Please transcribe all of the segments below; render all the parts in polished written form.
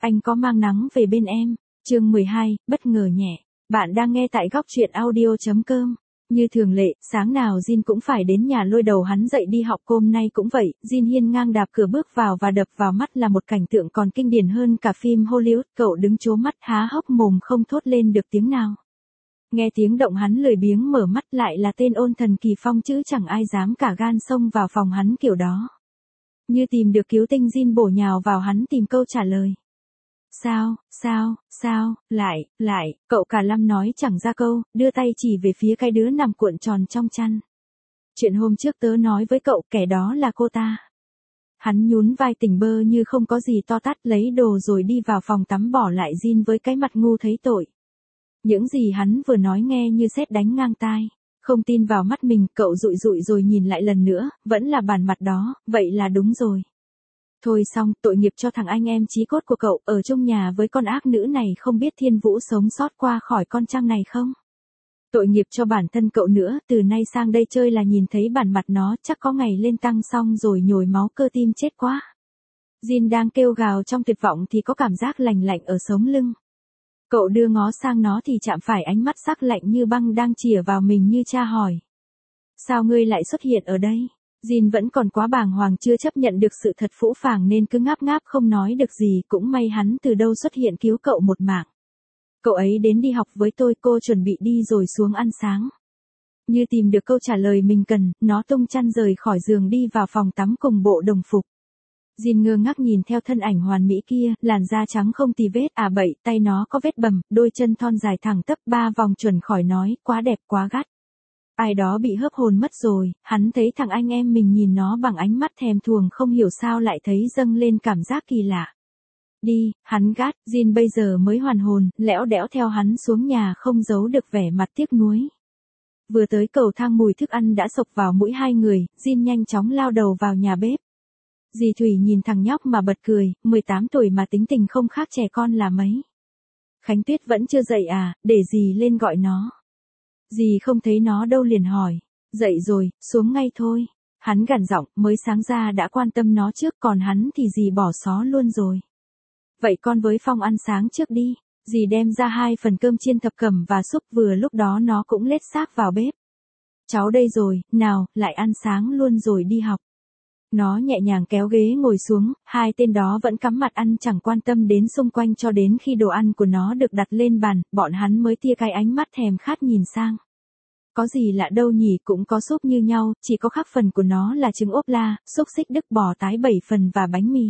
Anh có mang nắng về bên em. Chương 12, bất ngờ nhẹ. Bạn đang nghe tại góc truyện audio.com. Như thường lệ, sáng nào Jin cũng phải đến nhà lôi đầu hắn dậy đi học, hôm nay cũng vậy. Jin hiên ngang đạp cửa bước vào và đập vào mắt là một cảnh tượng còn kinh điển hơn cả phim Hollywood. Cậu đứng trố mắt há hốc mồm không thốt lên được tiếng nào. Nghe tiếng động hắn lười biếng mở mắt, lại là tên Ôn Thần Kỳ Phong chứ chẳng ai dám cả gan xông vào phòng hắn kiểu đó. Như tìm được cứu tinh, Jin bổ nhào vào hắn tìm câu trả lời. Sao, lại, cậu cả lăm nói chẳng ra câu, đưa tay chỉ về phía cái đứa nằm cuộn tròn trong chăn. Chuyện hôm trước tớ nói với cậu, kẻ đó là cô ta. Hắn nhún vai tỉnh bơ như không có gì to tát, lấy đồ rồi đi vào phòng tắm bỏ lại Jin với cái mặt ngu thấy tội. Những gì hắn vừa nói nghe như sét đánh ngang tai. Không tin vào mắt mình, cậu dụi dụi rồi nhìn lại lần nữa, vẫn là bản mặt đó, vậy là đúng rồi. Thôi xong, tội nghiệp cho thằng anh em chí cốt của cậu, ở chung nhà với con ác nữ này không biết Thiên Vũ sống sót qua khỏi con trăng này không? Tội nghiệp cho bản thân cậu nữa, từ nay sang đây chơi là nhìn thấy bản mặt nó, chắc có ngày lên tăng xong rồi nhồi máu cơ tim chết quá. Jin đang kêu gào trong tuyệt vọng thì có cảm giác lành lạnh ở sống lưng. Cậu đưa ngó sang nó thì chạm phải ánh mắt sắc lạnh như băng đang chĩa vào mình như tra hỏi. Sao ngươi lại xuất hiện ở đây? Jin vẫn còn quá bàng hoàng, chưa chấp nhận được sự thật phũ phàng nên cứ ngáp ngáp không nói được gì, cũng may hắn từ đâu xuất hiện cứu cậu một mạng. Cậu ấy đến đi học với tôi, cô chuẩn bị đi rồi xuống ăn sáng. Như tìm được câu trả lời mình cần, nó tung chăn rời khỏi giường đi vào phòng tắm cùng bộ đồng phục. Jin ngơ ngác nhìn theo thân ảnh hoàn mỹ kia, làn da trắng không tì vết, bậy, tay nó có vết bầm, đôi chân thon dài thẳng tắp 3 vòng chuẩn khỏi nói, quá đẹp quá gắt. Ai đó bị hớp hồn mất rồi, hắn thấy thằng anh em mình nhìn nó bằng ánh mắt thèm thuồng, không hiểu sao lại thấy dâng lên cảm giác kỳ lạ. Đi, hắn gắt, Jin bây giờ mới hoàn hồn, lẽo đẽo theo hắn xuống nhà không giấu được vẻ mặt tiếc nuối. Vừa tới cầu thang mùi thức ăn đã xộc vào mũi hai người, Jin nhanh chóng lao đầu vào nhà bếp. Dì Thủy nhìn thằng nhóc mà bật cười, 18 tuổi mà tính tình không khác trẻ con là mấy. Khánh Tuyết vẫn chưa dậy à, để dì lên gọi nó. Dì không thấy nó đâu liền hỏi. Dậy rồi, xuống ngay thôi. Hắn gằn giọng, mới sáng ra đã quan tâm nó trước, còn hắn thì dì bỏ xó luôn rồi. Vậy con với Phong ăn sáng trước đi. Dì đem ra 2 phần cơm chiên thập cẩm và súp, vừa lúc đó nó cũng lết xác vào bếp. Cháu đây rồi, nào, lại ăn sáng luôn rồi đi học. Nó nhẹ nhàng kéo ghế ngồi xuống, hai tên đó vẫn cắm mặt ăn chẳng quan tâm đến xung quanh cho đến khi đồ ăn của nó được đặt lên bàn, bọn hắn mới tia cái ánh mắt thèm khát nhìn sang. Có gì lạ đâu nhỉ, cũng có súp như nhau, chỉ có khác phần của nó là trứng ốp la, xúc xích Đức bò tái 7 phần và bánh mì.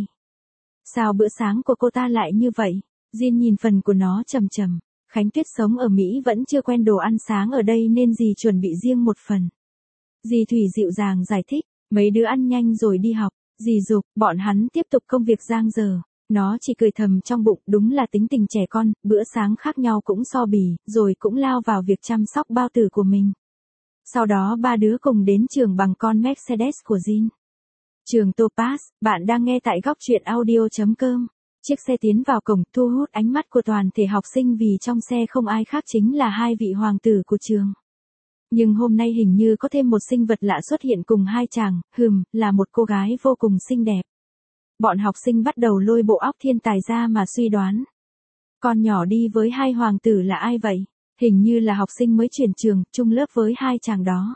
Sao bữa sáng của cô ta lại như vậy? Jin nhìn phần của nó trầm trầm. Khánh Tuyết sống ở Mỹ vẫn chưa quen đồ ăn sáng ở đây nên dì chuẩn bị riêng một phần. Dì Thủy dịu dàng giải thích. Mấy đứa ăn nhanh rồi đi học, dì giục, bọn hắn tiếp tục công việc giang dở. Nó chỉ cười thầm trong bụng, đúng là tính tình trẻ con, bữa sáng khác nhau cũng so bì, rồi cũng lao vào việc chăm sóc bao tử của mình. Sau đó ba đứa cùng đến trường bằng con Mercedes của Jin. Trường Topaz, bạn đang nghe tại góc truyện audio.com. Chiếc xe tiến vào cổng thu hút ánh mắt của toàn thể học sinh vì trong xe không ai khác chính là hai vị hoàng tử của trường. Nhưng hôm nay hình như có thêm một sinh vật lạ xuất hiện cùng hai chàng, là một cô gái vô cùng xinh đẹp. Bọn học sinh bắt đầu lôi bộ óc thiên tài ra mà suy đoán. Con nhỏ đi với hai hoàng tử là ai vậy? Hình như là học sinh mới chuyển trường, chung lớp với hai chàng đó.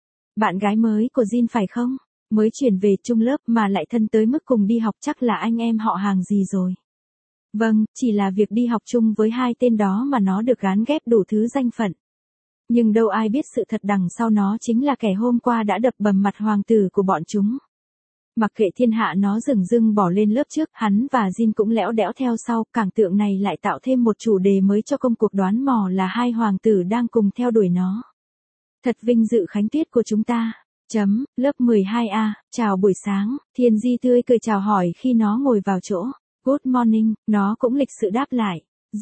Bạn gái mới của Jin phải không? Mới chuyển về chung lớp mà lại thân tới mức cùng đi học, chắc là anh em họ hàng gì rồi. Vâng, chỉ là việc đi học chung với hai tên đó mà nó được gán ghép đủ thứ danh phận. Nhưng đâu ai biết sự thật đằng sau nó chính là kẻ hôm qua đã đập bầm mặt hoàng tử của bọn chúng. Mặc kệ thiên hạ nó dửng dưng bỏ lên lớp trước, hắn và Jin cũng lẽo đẽo theo sau, cảng tượng này lại tạo thêm một chủ đề mới cho công cuộc đoán mò là hai hoàng tử đang cùng theo đuổi nó. Thật vinh dự Khánh Tuyết của chúng ta. Lớp 12A, chào buổi sáng, Thiên Di tươi cười chào hỏi khi nó ngồi vào chỗ. Good morning, nó cũng lịch sự đáp lại.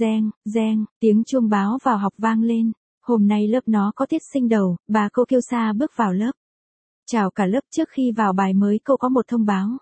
Reng, tiếng chuông báo vào học vang lên. Hôm nay lớp nó có tiết sinh đầu, bà cô Kiêu Sa bước vào lớp. Chào cả lớp, trước khi vào bài mới cô có một thông báo.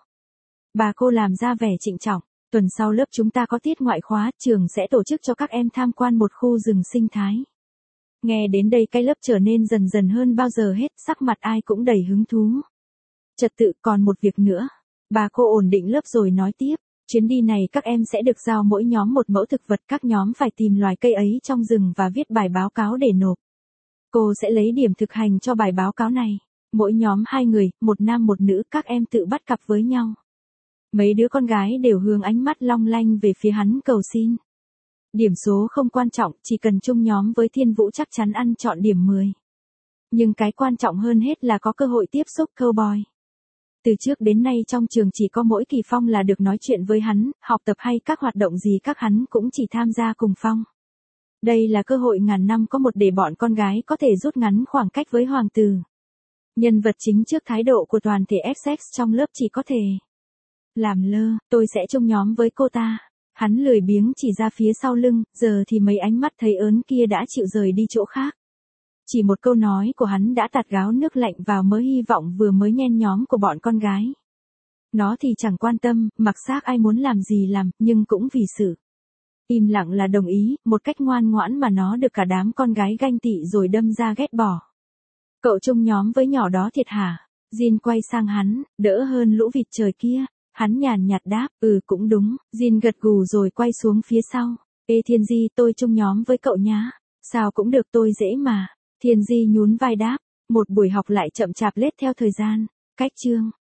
Bà cô làm ra vẻ trịnh trọng. Tuần sau lớp chúng ta có tiết ngoại khóa, trường sẽ tổ chức cho các em tham quan một khu rừng sinh thái. Nghe đến đây cái lớp trở nên dần dần hơn bao giờ hết, sắc mặt ai cũng đầy hứng thú. Trật tự, còn một việc nữa. Bà cô ổn định lớp rồi nói tiếp. Chuyến đi này các em sẽ được giao mỗi nhóm một mẫu thực vật, các nhóm phải tìm loài cây ấy trong rừng và viết bài báo cáo để nộp. Cô sẽ lấy điểm thực hành cho bài báo cáo này. Mỗi nhóm 2 người, một nam một nữ, các em tự bắt cặp với nhau. Mấy đứa con gái đều hướng ánh mắt long lanh về phía hắn cầu xin. Điểm số không quan trọng, chỉ cần chung nhóm với Thiên Vũ chắc chắn ăn trọn điểm 10. Nhưng cái quan trọng hơn hết là có cơ hội tiếp xúc cowboy. Từ trước đến nay trong trường chỉ có mỗi Kỳ Phong là được nói chuyện với hắn, học tập hay các hoạt động gì các hắn cũng chỉ tham gia cùng Phong. Đây là cơ hội ngàn năm có một để bọn con gái có thể rút ngắn khoảng cách với hoàng tử. Nhân vật chính trước thái độ của toàn thể Essex trong lớp chỉ có thể làm lơ, tôi sẽ chung nhóm với cô ta. Hắn lười biếng chỉ ra phía sau lưng, giờ thì mấy ánh mắt thấy ớn kia đã chịu rời đi chỗ khác. Chỉ một câu nói của hắn đã tạt gáo nước lạnh vào mớ hy vọng vừa mới nhen nhóm của bọn con gái. Nó thì chẳng quan tâm, mặc xác ai muốn làm gì làm, nhưng cũng vì sự im lặng là đồng ý, một cách ngoan ngoãn mà nó được cả đám con gái ganh tị rồi đâm ra ghét bỏ. Cậu chung nhóm với nhỏ đó thiệt hả? Jin quay sang hắn, đỡ hơn lũ vịt trời kia. Hắn nhàn nhạt đáp, cũng đúng. Jin gật gù rồi quay xuống phía sau. Ê Thiên Di, tôi chung nhóm với cậu nhá. Sao cũng được, tôi dễ mà. Thiên Di nhún vai đáp. Một buổi học lại chậm chạp lết theo thời gian. Cách chương